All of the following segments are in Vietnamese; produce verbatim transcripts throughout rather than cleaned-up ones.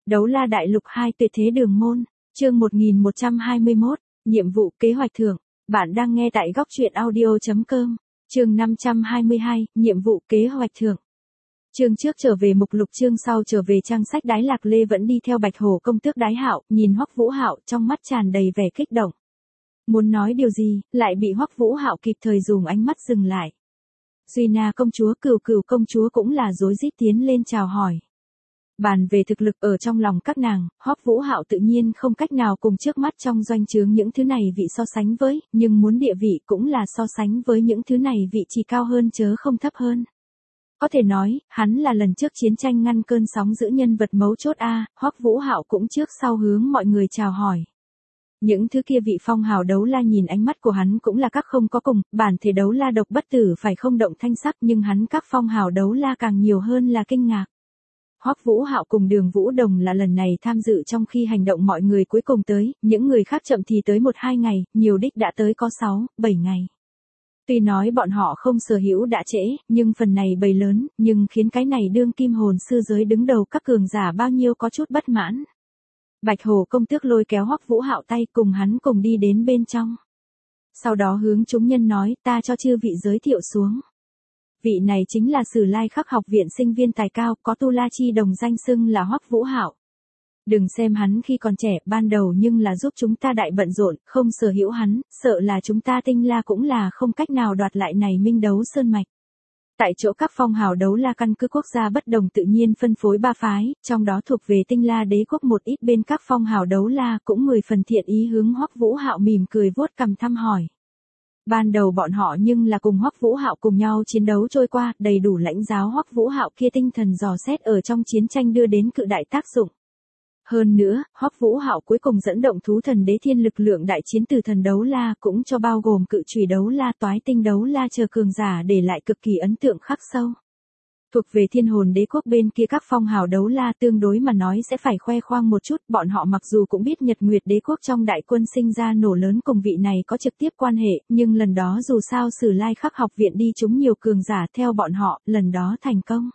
Đấu la đại lục hai tuyệt thế đường môn, chương một nghìn một trăm hai mươi mốt, nhiệm vụ kế hoạch thưởng. Bạn đang nghe tại góc truyện audio chấm com, chương năm trăm hai mươi hai, nhiệm vụ kế hoạch thưởng. Chương trước trở về mục lục, chương sau trở về trang sách. Đái Lạc Lê vẫn đi theo Bạch Hổ công tước Đái Hạo, nhìn Hoắc Vũ Hạo trong mắt tràn đầy vẻ kích động. Muốn nói điều gì, lại bị Hoắc Vũ Hạo kịp thời dùng ánh mắt dừng lại. Duy Na công chúa, Cửu Cửu công chúa cũng là rối rít tiến lên chào hỏi. Bàn về thực lực ở trong lòng các nàng, Hoắc Vũ Hạo tự nhiên không cách nào cùng trước mắt trong doanh trướng những thứ này vị so sánh với, nhưng muốn địa vị cũng là so sánh với những thứ này vị chỉ cao hơn chớ không thấp hơn. Có thể nói, hắn là lần trước chiến tranh ngăn cơn sóng giữ nhân vật mấu chốt a. Hoắc Vũ Hạo cũng trước sau hướng mọi người chào hỏi. Những thứ kia vị phong hào đấu la nhìn ánh mắt của hắn cũng là các không có cùng, bản thể đấu la độc bất tử phải không động thanh sắc, nhưng hắn các phong hào đấu la càng nhiều hơn là kinh ngạc. Hoắc Vũ Hạo cùng Đường Vũ Đồng là lần này tham dự trong khi hành động mọi người cuối cùng tới, những người khác chậm thì tới một hai ngày, nhiều đích đã tới có sáu, bảy ngày. Tuy nói bọn họ không sở hữu đã trễ, nhưng phần này bầy lớn, nhưng khiến cái này đương kim hồn sư giới đứng đầu các cường giả bao nhiêu có chút bất mãn. Bạch Hổ công tước lôi kéo Hoắc Vũ Hạo tay cùng hắn cùng đi đến bên trong. Sau đó hướng chúng nhân nói, ta cho chư vị giới thiệu xuống. Vị này chính là Sử Lai Khắc học viện sinh viên tài cao, có tu la chi đồng danh xưng là Hoắc Vũ Hạo. Đừng xem hắn khi còn trẻ, ban đầu nhưng là giúp chúng ta đại bận rộn, không sở hữu hắn, sợ là chúng ta Tinh La cũng là không cách nào đoạt lại này Minh Đấu Sơn Mạch. Tại chỗ các phong hào đấu la căn cứ quốc gia bất đồng tự nhiên phân phối ba phái, trong đó thuộc về Tinh La đế quốc một ít bên các phong hào đấu la cũng mười phần thiện ý hướng Hoắc Vũ Hạo mỉm cười vuốt cằm thăm hỏi. Ban đầu bọn họ nhưng là cùng Hoắc Vũ Hạo cùng nhau chiến đấu trôi qua, đầy đủ lãnh giáo Hoắc Vũ Hạo kia tinh thần dò xét ở trong chiến tranh đưa đến cự đại tác dụng. Hơn nữa, Hoắc Vũ Hạo cuối cùng dẫn động thú thần đế thiên lực lượng đại chiến từ thần đấu la cũng cho bao gồm cự chùy đấu la toái tinh đấu la chờ cường giả để lại cực kỳ ấn tượng khắc sâu. Thuộc về thiên hồn đế quốc bên kia các phong hào đấu la tương đối mà nói sẽ phải khoe khoang một chút, bọn họ mặc dù cũng biết Nhật Nguyệt đế quốc trong đại quân sinh ra nổ lớn cùng vị này có trực tiếp quan hệ, nhưng lần đó dù sao Sử Lai Khắc học viện đi trúng nhiều cường giả theo bọn họ, lần đó thành công.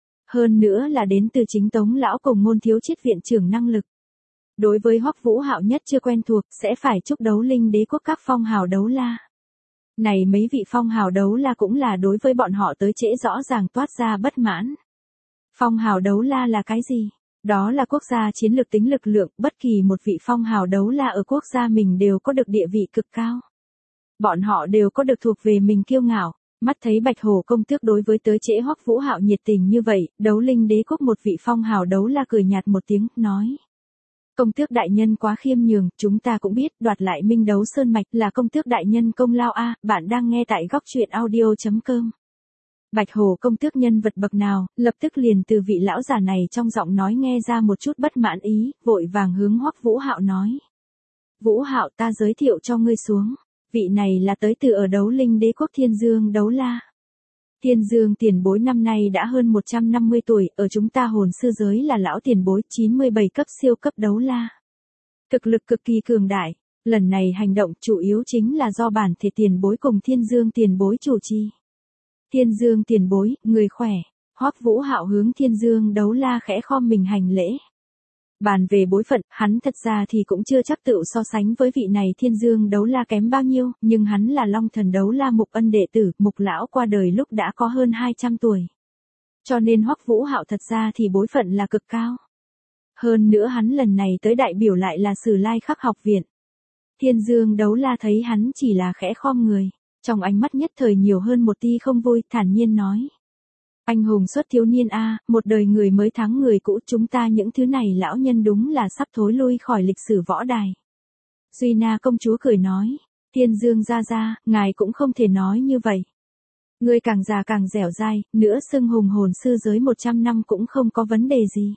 Hơn nữa là đến từ chính Tống lão cùng Môn thiếu chiết viện trưởng năng lực. Đối với Hoắc Vũ Hạo nhất chưa quen thuộc, sẽ phải chúc đấu linh đế quốc các phong hào đấu la. Này mấy vị phong hào đấu la cũng là đối với bọn họ tới trễ rõ ràng toát ra bất mãn. Phong hào đấu la là cái gì? Đó là quốc gia chiến lược tính lực lượng, bất kỳ một vị phong hào đấu la ở quốc gia mình đều có được địa vị cực cao. Bọn họ đều có được thuộc về mình kiêu ngạo. Mắt thấy Bạch Hổ công tước đối với tới trễ Hoắc Vũ Hạo nhiệt tình như vậy, đấu linh đế quốc một vị phong hào đấu la cười nhạt một tiếng, nói. Công tước đại nhân quá khiêm nhường, chúng ta cũng biết đoạt lại Minh Đấu Sơn Mạch là công tước đại nhân công lao a. Bạn đang nghe tại góc truyện audio chấm com. Bạch Hổ công tước nhân vật bậc nào, lập tức liền từ vị lão già này trong giọng nói nghe ra một chút bất mãn ý, vội vàng hướng Hoắc Vũ Hạo nói. Vũ Hạo, ta giới thiệu cho ngươi xuống. Vị này là tới từ ở đấu linh đế quốc Thiên Dương đấu la. Thiên Dương tiền bối năm nay đã hơn một trăm năm mươi tuổi, ở chúng ta hồn sư giới là lão tiền bối chín mươi bảy cấp siêu cấp đấu la. Thực lực cực kỳ cường đại, lần này hành động chủ yếu chính là do bản thể tiền bối cùng Thiên Dương tiền bối chủ trì. Thiên Dương tiền bối, người khỏe. Hoắc Vũ Hạo hướng Thiên Dương đấu la khẽ khom mình hành lễ. Bàn về bối phận, hắn thật ra thì cũng chưa chắc tự so sánh với vị này Thiên Dương đấu la kém bao nhiêu, nhưng hắn là Long thần đấu la Mục Ân đệ tử, Mục lão qua đời lúc đã có hơn hai trăm tuổi. Cho nên Hoắc Vũ Hạo thật ra thì bối phận là cực cao. Hơn nữa hắn lần này tới đại biểu lại là Sử Lai Khắc học viện. Thiên Dương đấu la thấy hắn chỉ là khẽ khom người, trong ánh mắt nhất thời nhiều hơn một tia không vui, thản nhiên nói. Anh hùng xuất thiếu niên a, một đời người mới thắng người cũ, chúng ta những thứ này lão nhân đúng là sắp thối lui khỏi lịch sử võ đài. Duy Na công chúa cười nói, Thiên Dương gia gia, ngài cũng không thể nói như vậy. Người càng già càng dẻo dai, nữa xưng hùng hồn sư giới một trăm năm cũng không có vấn đề gì.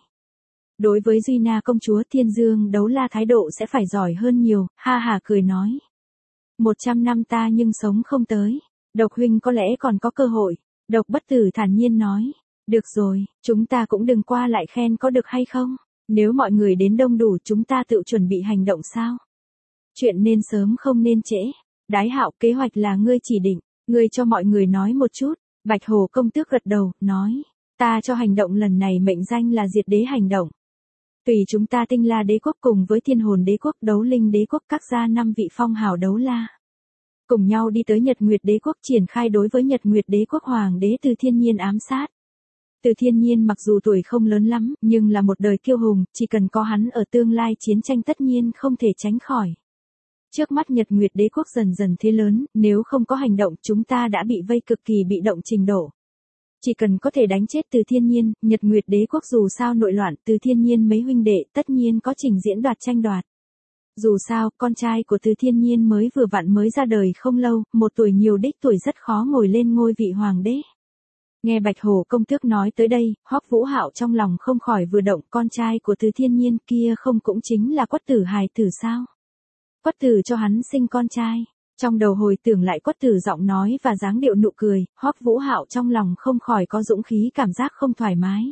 Đối với Duy Na công chúa, Thiên Dương đấu la thái độ sẽ phải giỏi hơn nhiều, ha ha cười nói. Một trăm năm ta nhưng sống không tới, Độc huynh có lẽ còn có cơ hội. Độc bất tử thản nhiên nói, được rồi, chúng ta cũng đừng qua lại khen có được hay không, nếu mọi người đến đông đủ chúng ta tự chuẩn bị hành động sao. Chuyện nên sớm không nên trễ, Đái Hạo kế hoạch là ngươi chỉ định, ngươi cho mọi người nói một chút. Bạch Hổ công tước gật đầu, nói, ta cho hành động lần này mệnh danh là diệt đế hành động. Tùy chúng ta Tinh La đế quốc cùng với Thiên Hồn đế quốc, Đấu Linh đế quốc các gia năm vị phong hào đấu la. Cùng nhau đi tới Nhật Nguyệt đế quốc triển khai đối với Nhật Nguyệt đế quốc hoàng đế Từ Thiên Nhiên ám sát. Từ Thiên Nhiên mặc dù tuổi không lớn lắm, nhưng là một đời kiêu hùng, chỉ cần có hắn ở tương lai chiến tranh tất nhiên không thể tránh khỏi. Trước mắt Nhật Nguyệt đế quốc dần dần thế lớn, nếu không có hành động chúng ta đã bị vây cực kỳ bị động trình độ. Chỉ cần có thể đánh chết Từ Thiên Nhiên, Nhật Nguyệt đế quốc dù sao nội loạn, Từ Thiên Nhiên mấy huynh đệ tất nhiên có trình diễn đoạt tranh đoạt. Dù sao, con trai của Từ Thiên Nhiên mới vừa vặn mới ra đời không lâu, một tuổi nhiều đích tuổi rất khó ngồi lên ngôi vị hoàng đế. Nghe Bạch Hổ công tước nói tới đây, Hoắc Vũ Hạo trong lòng không khỏi vừa động, con trai của Từ Thiên Nhiên kia không cũng chính là Quất Tử hài tử sao? Quất Tử cho hắn sinh con trai. Trong đầu hồi tưởng lại Quất Tử giọng nói và dáng điệu nụ cười, Hoắc Vũ Hạo trong lòng không khỏi có dũng khí cảm giác không thoải mái.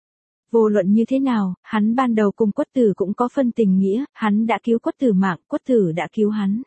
Vô luận như thế nào, hắn ban đầu cùng Quất Tử cũng có phân tình nghĩa, hắn đã cứu Quất Tử mạng, Quất Tử đã cứu hắn.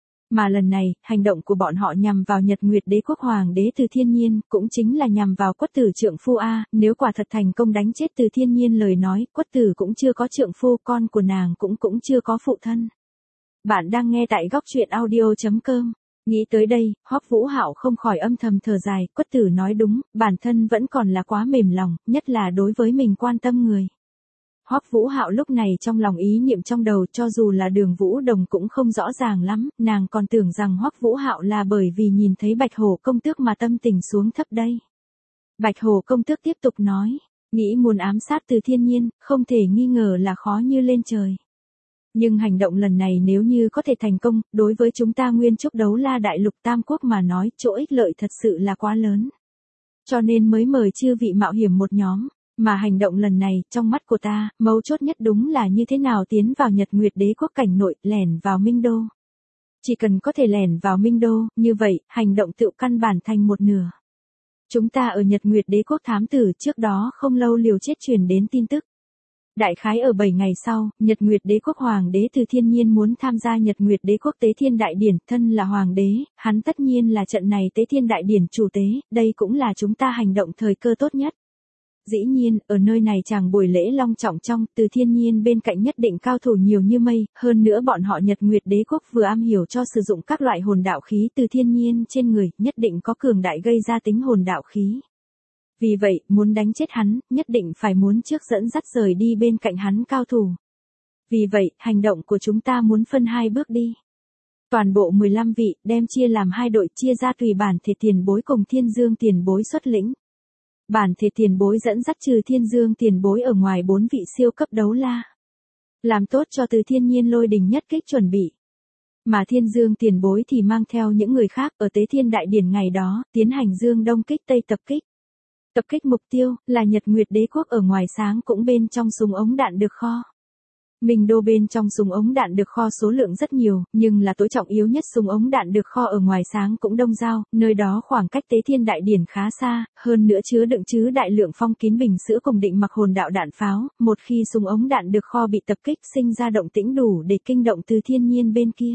Mà lần này, hành động của bọn họ nhằm vào Nhật Nguyệt đế quốc hoàng đế Từ Thiên Nhiên, cũng chính là nhằm vào Quất Tử trượng phu a, nếu quả thật thành công đánh chết Từ Thiên Nhiên lời nói, Quất Tử cũng chưa có trượng phu, con của nàng cũng cũng chưa có phụ thân. Bạn đang nghe tại góc truyện audio chấm com. Nghĩ tới đây, Hoắc Vũ Hạo không khỏi âm thầm thở dài, Quất Tử nói đúng, bản thân vẫn còn là quá mềm lòng, nhất là đối với mình quan tâm người. Hoắc Vũ Hạo lúc này trong lòng ý niệm trong đầu, cho dù là Đường Vũ Đồng cũng không rõ ràng lắm, nàng còn tưởng rằng Hoắc Vũ Hạo là bởi vì nhìn thấy Bạch Hổ công tước mà tâm tình xuống thấp đây. Bạch Hổ công tước tiếp tục nói, nghĩ muốn ám sát Từ Thiên Nhiên, không thể nghi ngờ là khó như lên trời. Nhưng hành động lần này nếu như có thể thành công, đối với chúng ta Nguyên Trúc Đấu La Đại Lục Tam Quốc mà nói, chỗ ích lợi thật sự là quá lớn. Cho nên mới mời chư vị mạo hiểm một nhóm. Mà hành động lần này, trong mắt của ta, mấu chốt nhất đúng là như thế nào tiến vào Nhật Nguyệt đế quốc cảnh nội, lẻn vào Minh Đô. Chỉ cần có thể lẻn vào Minh Đô, như vậy, hành động tự căn bản thành một nửa. Chúng ta ở Nhật Nguyệt đế quốc thám tử trước đó không lâu liều chết truyền đến tin tức. Đại khái ở bảy ngày sau, Nhật Nguyệt đế quốc hoàng đế Từ Thiên Nhiên muốn tham gia Nhật Nguyệt đế quốc tế thiên đại điển, thân là hoàng đế, hắn tất nhiên là trận này tế thiên đại điển chủ tế, đây cũng là chúng ta hành động thời cơ tốt nhất. Dĩ nhiên, ở nơi này chàng buổi lễ long trọng trong, Từ Thiên Nhiên bên cạnh nhất định cao thủ nhiều như mây, hơn nữa bọn họ Nhật Nguyệt đế quốc vừa am hiểu cho sử dụng các loại hồn đạo khí Từ Thiên Nhiên trên người, nhất định có cường đại gây ra tính hồn đạo khí. Vì vậy, muốn đánh chết hắn, nhất định phải muốn trước dẫn dắt rời đi bên cạnh hắn cao thủ. Vì vậy, hành động của chúng ta muốn phân hai bước đi. Toàn bộ mười lăm vị, đem chia làm hai đội, chia ra tùy bản thể tiền bối cùng Thiên Dương tiền bối xuất lĩnh. Bản thể tiền bối dẫn dắt trừ Thiên Dương tiền bối ở ngoài bốn vị siêu cấp đấu la. Làm tốt cho Từ Thiên Nhiên lôi đình nhất kích chuẩn bị. Mà Thiên Dương tiền bối thì mang theo những người khác ở tế thiên đại điển ngày đó, tiến hành Dương Đông kích Tây tập kích. Tập kích mục tiêu là Nhật Nguyệt đế quốc ở ngoài sáng cũng bên trong súng ống đạn được kho. Minh Đô bên trong súng ống đạn được kho số lượng rất nhiều, nhưng là tối trọng yếu nhất súng ống đạn được kho ở ngoài sáng cũng đông giao, nơi đó khoảng cách tế thiên đại điển khá xa, hơn nữa chứa đựng chứa đại lượng phong kín bình sữa cùng định mặc hồn đạo đạn pháo, một khi súng ống đạn được kho bị tập kích sinh ra động tĩnh đủ để kinh động Từ Thiên Nhiên bên kia.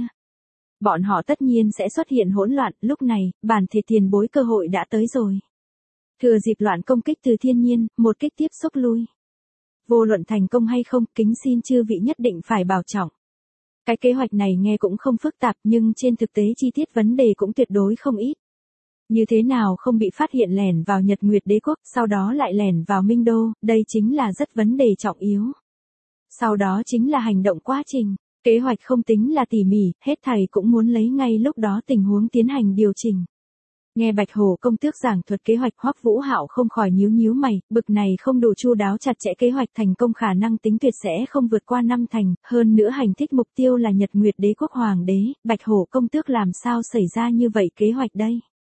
Bọn họ tất nhiên sẽ xuất hiện hỗn loạn, lúc này, bản thể tiền bối cơ hội đã tới rồi. Thừa dịp loạn công kích Từ Thiên Nhiên, một kích tiếp xúc lui. Vô luận thành công hay không, kính xin chư vị nhất định phải bảo trọng. Cái kế hoạch này nghe cũng không phức tạp nhưng trên thực tế chi tiết vấn đề cũng tuyệt đối không ít. Như thế nào không bị phát hiện lẻn vào Nhật Nguyệt đế quốc, sau đó lại lẻn vào Minh Đô, đây chính là rất vấn đề trọng yếu. Sau đó chính là hành động quá trình. Kế hoạch không tính là tỉ mỉ, hết thầy cũng muốn lấy ngay lúc đó tình huống tiến hành điều chỉnh. Nghe Bạch Hổ công tước giảng thuật kế hoạch, Hoắc Vũ Hạo không khỏi nhíu nhíu mày, bực này không đủ chu đáo chặt chẽ kế hoạch thành công khả năng tính tuyệt sẽ không vượt qua năm thành, hơn nữa hành thích mục tiêu là Nhật Nguyệt đế quốc hoàng đế, Bạch Hổ công tước làm sao xảy ra như vậy kế hoạch đây?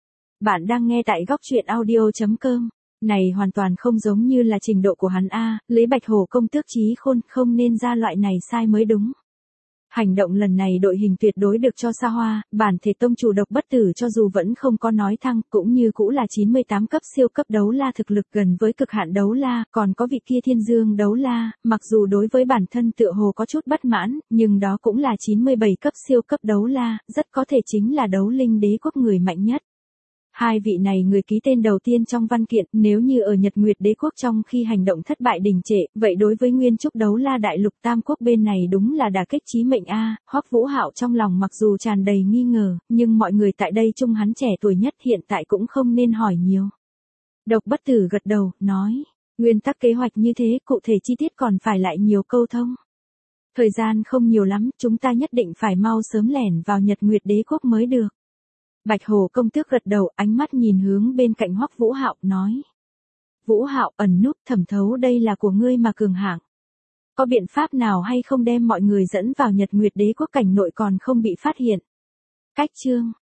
Bạn đang nghe tại góc truyện audio chấm com. Này hoàn toàn không giống như là trình độ của hắn a, lấy Bạch Hổ công tước trí khôn, không nên ra loại này sai mới đúng. Hành động lần này đội hình tuyệt đối được cho xa hoa, bản thể tông chủ độc bất tử cho dù vẫn không có nói thăng, cũng như cũ là chín mươi tám cấp siêu cấp đấu la thực lực gần với cực hạn đấu la, còn có vị kia Thiên Dương đấu la, mặc dù đối với bản thân tựa hồ có chút bất mãn, nhưng đó cũng là chín mươi bảy cấp siêu cấp đấu la, rất có thể chính là đấu linh đế quốc người mạnh nhất. Hai vị này người ký tên đầu tiên trong văn kiện, nếu như ở Nhật Nguyệt Đế quốc trong khi hành động thất bại đình trệ, vậy đối với Nguyên Trúc Đấu La Đại Lục Tam Quốc bên này đúng là đả kích chí mệnh a. Hoắc Vũ Hạo trong lòng mặc dù tràn đầy nghi ngờ, nhưng mọi người tại đây chung hắn trẻ tuổi nhất hiện tại cũng không nên hỏi nhiều. Độc Bất Tử gật đầu, nói, nguyên tắc kế hoạch như thế, cụ thể chi tiết còn phải lại nhiều câu thông. Thời gian không nhiều lắm, chúng ta nhất định phải mau sớm lẻn vào Nhật Nguyệt Đế quốc mới được. Bạch Hồ công tước gật đầu, ánh mắt nhìn hướng bên cạnh Hoắc Vũ Hạo, nói. Vũ Hạo, ẩn núp thẩm thấu đây là của ngươi mà cường hạng. Có biện pháp nào hay không đem mọi người dẫn vào Nhật Nguyệt Đế quốc cảnh nội còn không bị phát hiện? Cách chương